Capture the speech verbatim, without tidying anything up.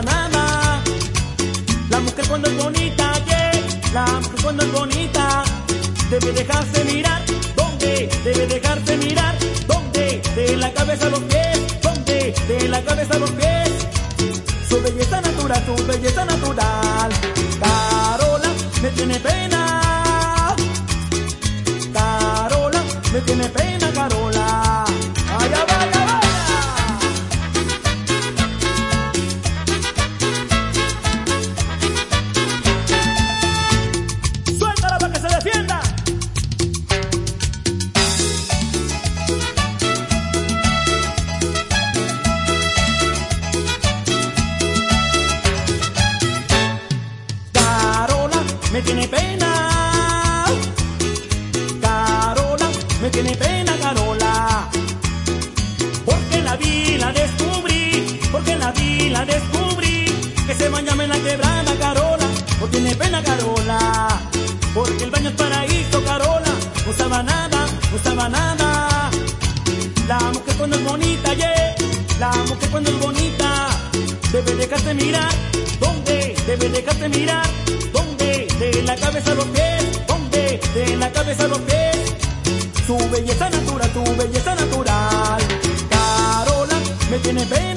usaba nada. La mujer cuando es bonita, yeah, la mujer cuando es bonita, debe dejarse mirar, ¿dónde? Debe dejarse mirar, ¿dónde? De la cabeza a los pies, ¿dónde? De la cabeza a los pies. Su belleza natural, su belleza natural. Carola me tiene pena, Carola me tiene pena, Carola. Vaya, vaya, vaya. Suéltala para que se defienda. Me tiene pena, Carola, me tiene pena, Carola. Porque la vi, la descubrí, porque la vi, la descubrí, que se bañaba en la quebrada, Carola. No tiene pena, Carola, porque el baño es paraíso, Carola. No usaba nada, no usaba nada. La mujer cuando es bonita, yeah, la mujer cuando es bonita, debe dejarse mirar, ¿dónde? Debe dejarse mirar, ¿dónde? De la cabeza a los pies, ¿dónde? De la cabeza a los pies. Su belleza natural, su belleza natural. Carola me tiene pena.